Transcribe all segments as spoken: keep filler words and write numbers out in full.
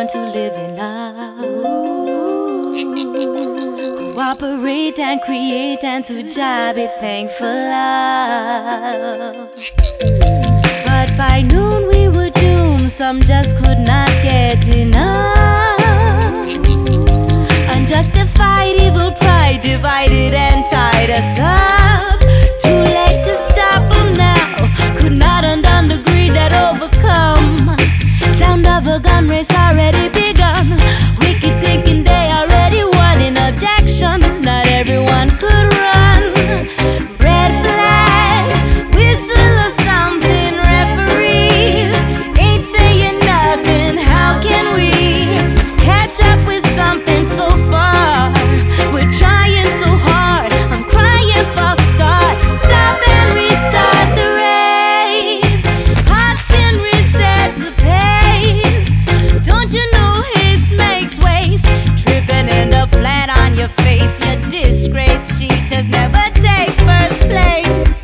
born to live in love. Cooperate and create, and to Jah be thankful, love. But by noon we were doomed, some just could not get enough. Unjustified evil pride divided and tied us up. Too late to stop them now, could not undone the greed that overcome. Sound of a gun race already begun. Wicked thinking they already won. In objection, not everyone could run. Red flag, whistle or something, referee. Ain't saying nothing, how can we catch up with something so far? We're trying so hard, I'm crying for start. Stop and restart the race. Hearts can reset the pace. Don't you know haste makes waste? Trip and end up flat on your face. You disgrace cheaters never take first place.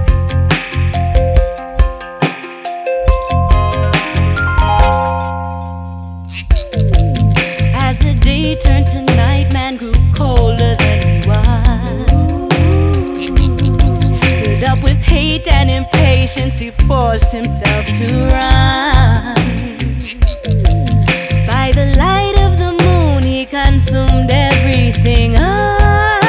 As the day turned to night, man grew colder than he was. Filled up with hate and impatience, he forced himself to run. By the light of the moon, he consumed everything up.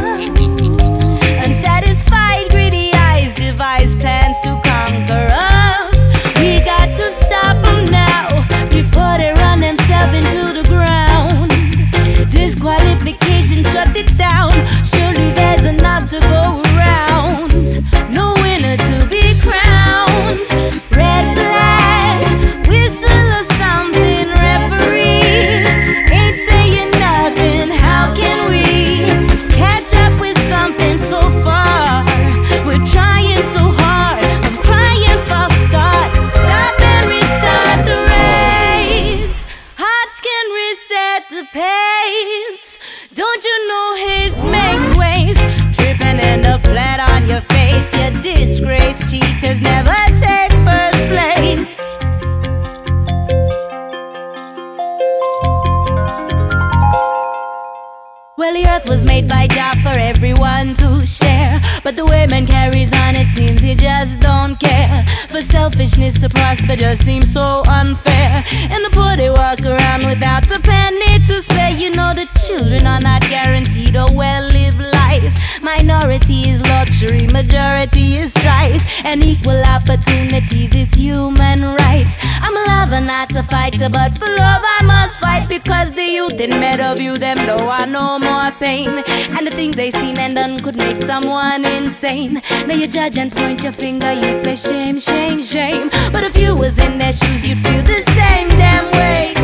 Unsatisfied, greedy eyes devised plans to conquer us. We got to stop them now, before they run themselves into the ground. Disqualification, shut it down. Surely there's enough to go around. No winner to be crowned. Red flag, whistle or something, referee. Ain't saying nothing, how can we catch up with something so far? We're trying so hard, I'm crying for start. Stop and restart the race. Hearts can reset the pace. Don't you know haste makes waste? Trip and end up flat on your face. You disgrace cheaters never take first place. Well, the earth was made by Jah for everyone to share, but the way man carries on, it seems he just don't care. For selfishness to prosper just seems so unfair, and the poor they walk around without a penny to spare. You know the children are not guaranteed a well-lived life. Minority is luxury, majority is strife, and equal opportunities is human rights. I'm a lover, not a fighter, but for love I must fight, because the youth in Meadowview, them know I know more pain, and the things they seen and done could make someone insane. Now you judge and point your finger, you say shame, shame, shame, but if you was in their shoes you'd feel the same damn way.